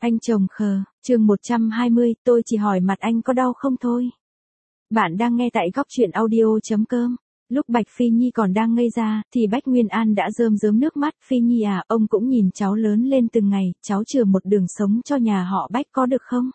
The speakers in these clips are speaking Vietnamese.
Anh chồng khờ, chương 120, tôi chỉ hỏi mặt anh có đau không thôi. Bạn đang nghe tại góc chuyện audio.com. Lúc Bạch Phi Nhi còn đang ngây ra, thì Bách Nguyên An đã rơm rớm nước mắt. Phi Nhi à, ông cũng nhìn cháu lớn lên từng ngày, cháu chừa một đường sống cho nhà họ Bách có được không?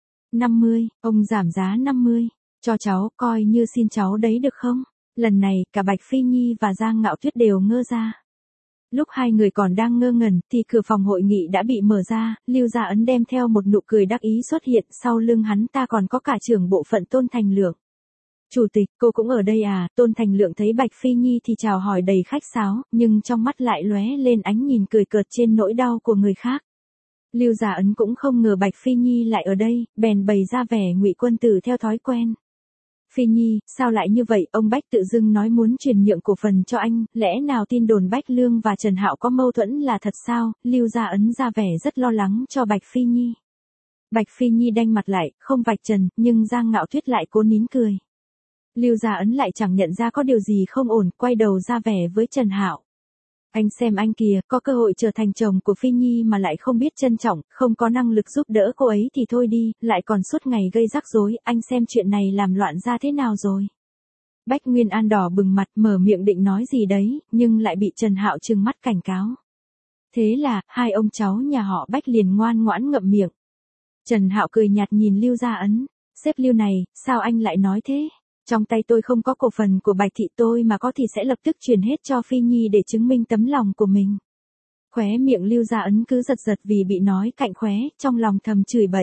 50, ông giảm giá 50, cho cháu, coi như xin cháu đấy được không? Lần này, cả Bạch Phi Nhi và Giang Ngạo Tuyết đều ngơ ra. Lúc hai người còn đang ngơ ngẩn, thì cửa phòng hội nghị đã bị mở ra, Lưu Gia Ấn đem theo một nụ cười đắc ý xuất hiện, sau lưng hắn ta còn có cả trưởng bộ phận Tôn Thành Lượng. Chủ tịch, cô cũng ở đây à? Tôn Thành Lượng thấy Bạch Phi Nhi thì chào hỏi đầy khách sáo, nhưng trong mắt lại lóe lên ánh nhìn cười cợt trên nỗi đau của người khác. Lưu Gia Ấn cũng không ngờ Bạch Phi Nhi lại ở đây, bèn bày ra vẻ ngụy quân tử theo thói quen. Phi Nhi, sao lại như vậy? Ông Bách tự dưng nói muốn chuyển nhượng cổ phần cho anh, lẽ nào tin đồn Bách Lương và Trần Hạo có mâu thuẫn là thật sao? Lưu Gia Ấn ra vẻ rất lo lắng cho Bạch Phi Nhi. Bạch Phi Nhi đanh mặt lại, không vạch trần, nhưng Giang Ngạo Tuyết lại cố nín cười. Lưu Gia Ấn lại chẳng nhận ra có điều gì không ổn, quay đầu ra vẻ với Trần Hạo. Anh xem anh kìa, có cơ hội trở thành chồng của Phi Nhi mà lại không biết trân trọng, không có năng lực giúp đỡ cô ấy thì thôi đi, lại còn suốt ngày gây rắc rối, anh xem chuyện này làm loạn ra thế nào rồi. Bách Nguyên An đỏ bừng mặt mở miệng định nói gì đấy, nhưng lại bị Trần Hạo trừng mắt cảnh cáo. Thế là, hai ông cháu nhà họ Bách liền ngoan ngoãn ngậm miệng. Trần Hạo cười nhạt nhìn Lưu Gia Ấn, sếp Lưu này, sao anh lại nói thế? Trong tay tôi không có cổ phần của Bạch Thị tôi mà có thì sẽ lập tức truyền hết cho Phi Nhi để chứng minh tấm lòng của mình. Khóe miệng Lưu Gia Ấn cứ giật giật vì bị nói cạnh khóe, trong lòng thầm chửi bậy.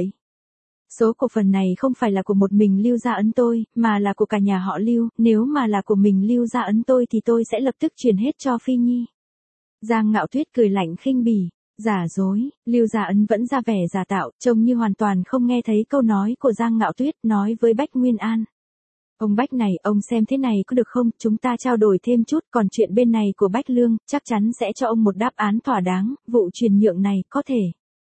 Số cổ phần này không phải là của một mình Lưu Gia Ấn tôi, mà là của cả nhà họ Lưu, nếu mà là của mình Lưu Gia Ấn tôi thì tôi sẽ lập tức truyền hết cho Phi Nhi. Giang Ngạo Tuyết cười lạnh khinh bỉ, giả dối, Lưu Gia Ấn vẫn ra vẻ giả tạo, trông như hoàn toàn không nghe thấy câu nói của Giang Ngạo Tuyết, nói với Bách Nguyên An. Ông Bách này, ông xem thế này có được không, chúng ta trao đổi thêm chút, còn chuyện bên này của Bách Lương, chắc chắn sẽ cho ông một đáp án thỏa đáng, vụ chuyển nhượng này, có thể.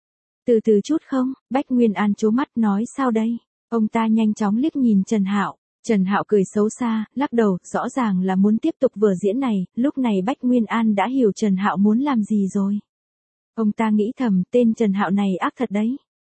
Từ từ chút không? Bách Nguyên An trố mắt nói sao đây? Ông ta nhanh chóng liếc nhìn Trần Hạo. Trần Hạo cười xấu xa, lắc đầu, rõ ràng là muốn tiếp tục vở diễn này, lúc này Bách Nguyên An đã hiểu Trần Hạo muốn làm gì rồi. Ông ta nghĩ thầm, tên Trần Hạo này ác thật đấy.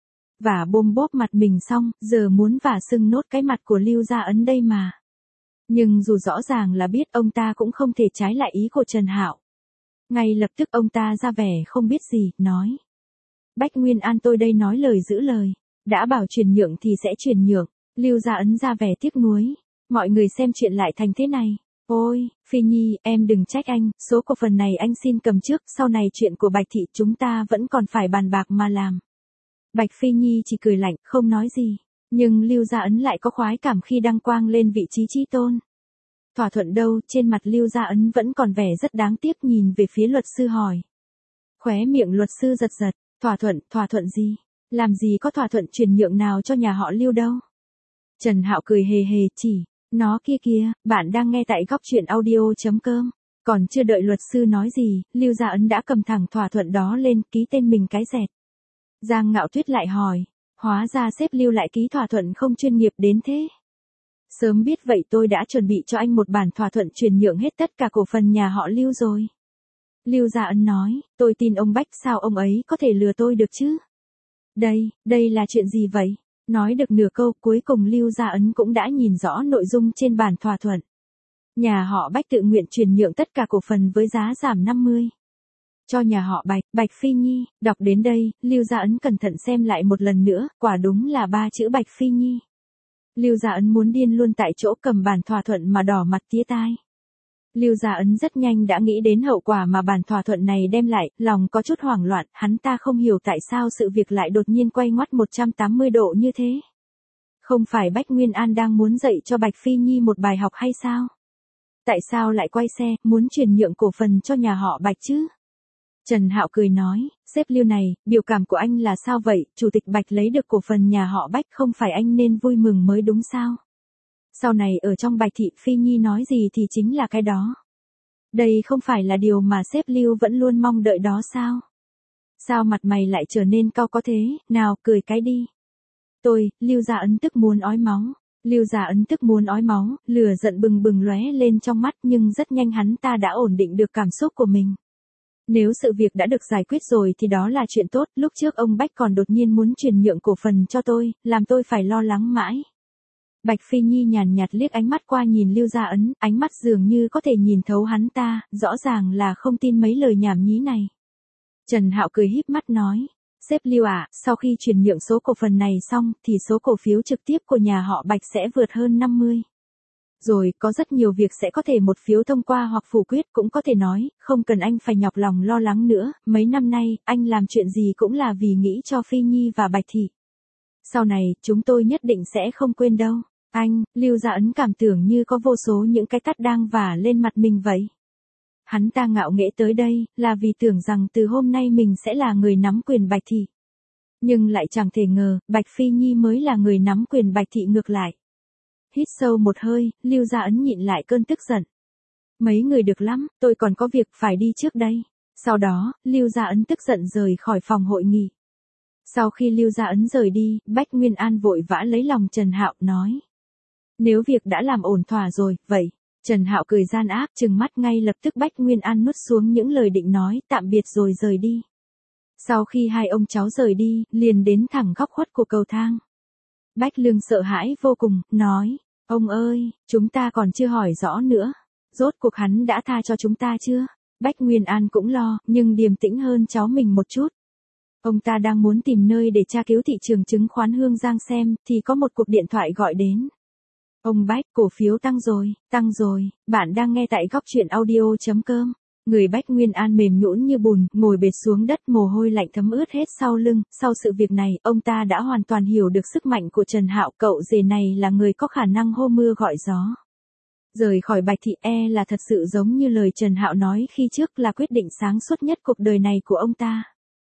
Và bôm bốp mặt mình xong, giờ muốn vả sưng nốt cái mặt của Lưu Gia Ấn đây mà. Nhưng dù rõ ràng là biết ông ta cũng không thể trái lại ý của Trần Hạo. Ngay lập tức ông ta ra vẻ không biết gì, nói. Bách Nguyên An tôi đây nói lời giữ lời, đã bảo chuyển nhượng thì sẽ chuyển nhượng. Lưu Gia Ấn ra vẻ tiếc nuối. Mọi người xem chuyện lại thành thế này. Ôi, Phi Nhi, em đừng trách anh, số cổ phần này anh xin cầm trước, sau này chuyện của Bạch Thị chúng ta vẫn còn phải bàn bạc mà làm. Bạch Phi Nhi chỉ cười lạnh, không nói gì. Nhưng Lưu Gia Ấn lại có khoái cảm khi đăng quang lên vị trí chí tôn. Thỏa thuận đâu, trên mặt Lưu Gia Ấn vẫn còn vẻ rất đáng tiếc nhìn về phía luật sư hỏi. Khóe miệng luật sư giật giật, thỏa thuận gì? Làm gì có thỏa thuận chuyển nhượng nào cho nhà họ Lưu đâu? Trần Hạo cười hề hề chỉ, nó kia kìa, bạn đang nghe tại góc chuyện audio.com. Còn chưa đợi luật sư nói gì, Lưu Gia Ấn đã cầm thẳng thỏa thuận đó lên, ký tên mình cái dẹt. Giang Ngạo Tuyết lại hỏi, hóa ra sếp Lưu lại ký thỏa thuận không chuyên nghiệp đến thế. Sớm biết vậy tôi đã chuẩn bị cho anh một bản thỏa thuận chuyển nhượng hết tất cả cổ phần nhà họ Lưu rồi. Lưu Gia Ấn nói, tôi tin ông Bách, sao ông ấy có thể lừa tôi được chứ? Đây là chuyện gì vậy? Nói được nửa câu, cuối cùng Lưu Gia Ấn cũng đã nhìn rõ nội dung trên bản thỏa thuận. Nhà họ Bách tự nguyện chuyển nhượng tất cả cổ phần với giá giảm 50. Cho nhà họ Bạch Phi Nhi. Đọc đến đây, Lưu Gia Ấn cẩn thận xem lại một lần nữa, quả đúng là 3 chữ Bạch Phi Nhi. Lưu Gia Ấn muốn điên luôn tại chỗ, cầm bản thỏa thuận mà đỏ mặt tía tai. Lưu Gia Ấn rất nhanh đã nghĩ đến hậu quả mà bản thỏa thuận này đem lại, lòng có chút hoảng loạn, hắn ta không hiểu tại sao sự việc lại đột nhiên quay ngoắt 180 độ như thế. Không phải Bách Nguyên An đang muốn dạy cho Bạch Phi Nhi một bài học hay sao? Tại sao lại quay xe, muốn chuyển nhượng cổ phần cho nhà họ Bạch chứ? Trần Hạo cười nói, sếp Lưu này, biểu cảm của anh là sao vậy, chủ tịch Bạch lấy được cổ phần nhà họ Bách không phải anh nên vui mừng mới đúng sao? Sau này ở trong Bạch Thị Phi Nhi nói gì thì chính là cái đó. Đây không phải là điều mà sếp Lưu vẫn luôn mong đợi đó sao? Sao mặt mày lại trở nên cau có thế, nào cười cái đi. Lưu Gia Ấn tức muốn ói máu. Lưu Gia Ấn tức muốn ói máu, lửa giận bừng bừng lóe lên trong mắt nhưng rất nhanh hắn ta đã ổn định được cảm xúc của mình. Nếu sự việc đã được giải quyết rồi thì đó là chuyện tốt, lúc trước ông Bách còn đột nhiên muốn chuyển nhượng cổ phần cho tôi, làm tôi phải lo lắng mãi. Bạch Phi Nhi nhàn nhạt liếc ánh mắt qua nhìn Lưu Gia Ấn, ánh mắt dường như có thể nhìn thấu hắn ta, rõ ràng là không tin mấy lời nhảm nhí này. Trần Hạo cười híp mắt nói, sếp Lưu ạ, sau khi chuyển nhượng số cổ phần này xong thì số cổ phiếu trực tiếp của nhà họ Bạch sẽ vượt hơn 50. Rồi, có rất nhiều việc sẽ có thể một phiếu thông qua hoặc phủ quyết, cũng có thể nói, không cần anh phải nhọc lòng lo lắng nữa, mấy năm nay, anh làm chuyện gì cũng là vì nghĩ cho Phi Nhi và Bạch Thị. Sau này, chúng tôi nhất định sẽ không quên đâu. Anh, Lưu Gia Ấn cảm tưởng như có vô số những cái tát đang vả lên mặt mình vậy. Hắn ta ngạo nghễ tới đây, là vì tưởng rằng từ hôm nay mình sẽ là người nắm quyền Bạch Thị. Nhưng lại chẳng thể ngờ, Bạch Phi Nhi mới là người nắm quyền Bạch Thị ngược lại. Hít sâu một hơi, Lưu Gia Ấn nhịn lại cơn tức giận. Mấy người được lắm, tôi còn có việc phải đi trước đây. Sau đó, Lưu Gia Ấn tức giận rời khỏi phòng hội nghị. Sau khi Lưu Gia Ấn rời đi, Bách Nguyên An vội vã lấy lòng Trần Hạo nói. Nếu việc đã làm ổn thỏa rồi, vậy. Trần Hạo cười gian ác trừng mắt, ngay lập tức Bách Nguyên An nuốt xuống những lời định nói, tạm biệt rồi rời đi. Sau khi hai ông cháu rời đi, liền đến thẳng góc khuất của cầu thang. Bách Lương sợ hãi vô cùng, nói, ông ơi, chúng ta còn chưa hỏi rõ nữa. Rốt cuộc hắn đã tha cho chúng ta chưa? Bách Nguyên An cũng lo, nhưng điềm tĩnh hơn cháu mình một chút. Ông ta đang muốn tìm nơi để tra cứu thị trường chứng khoán Hương Giang xem, thì có một cuộc điện thoại gọi đến. Ông Bách, cổ phiếu tăng rồi, bạn đang nghe tại góc truyện audio.com. Người Bách Nguyên An mềm nhũn như bùn, ngồi bệt xuống đất, mồ hôi lạnh thấm ướt hết sau lưng. Sau sự việc này, ông ta đã hoàn toàn hiểu được sức mạnh của Trần Hạo, cậu rể này là người có khả năng hô mưa gọi gió. Rời khỏi Bạch Thị là thật sự giống như lời Trần Hạo nói khi trước, là quyết định sáng suốt nhất cuộc đời này của ông ta.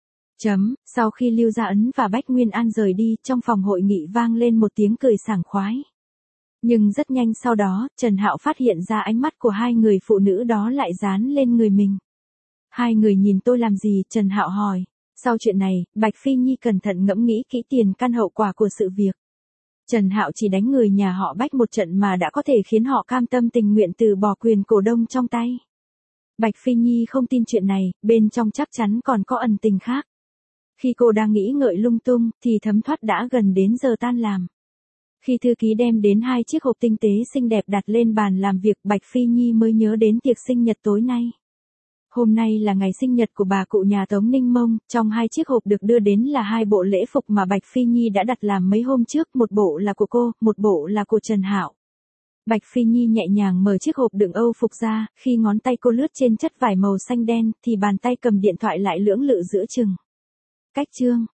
Sau khi Lưu Gia Ấn và Bách Nguyên An rời đi, trong phòng hội nghị vang lên một tiếng cười sảng khoái. Nhưng rất nhanh sau đó, Trần Hạo phát hiện ra ánh mắt của hai người phụ nữ đó lại dán lên người mình. Hai người nhìn tôi làm gì? Trần Hạo hỏi. Sau chuyện này, Bạch Phi Nhi cẩn thận ngẫm nghĩ kỹ tiền căn hậu quả của sự việc. Trần Hạo chỉ đánh người nhà họ Bách một trận mà đã có thể khiến họ cam tâm tình nguyện từ bỏ quyền cổ đông trong tay. Bạch Phi Nhi không tin chuyện này, bên trong chắc chắn còn có ẩn tình khác. Khi cô đang nghĩ ngợi lung tung, thì thấm thoát đã gần đến giờ tan làm. Khi thư ký đem đến 2 chiếc hộp tinh tế xinh đẹp đặt lên bàn làm việc, Bạch Phi Nhi mới nhớ đến tiệc sinh nhật tối nay. Hôm nay là ngày sinh nhật của bà cụ nhà Tống Ninh Mông, trong 2 chiếc hộp được đưa đến là 2 bộ lễ phục mà Bạch Phi Nhi đã đặt làm mấy hôm trước, một bộ là của cô, một bộ là của Trần Hạo. Bạch Phi Nhi nhẹ nhàng mở chiếc hộp đựng Âu phục ra, khi ngón tay cô lướt trên chất vải màu xanh đen, thì bàn tay cầm điện thoại lại lưỡng lự giữa chừng. Cách chương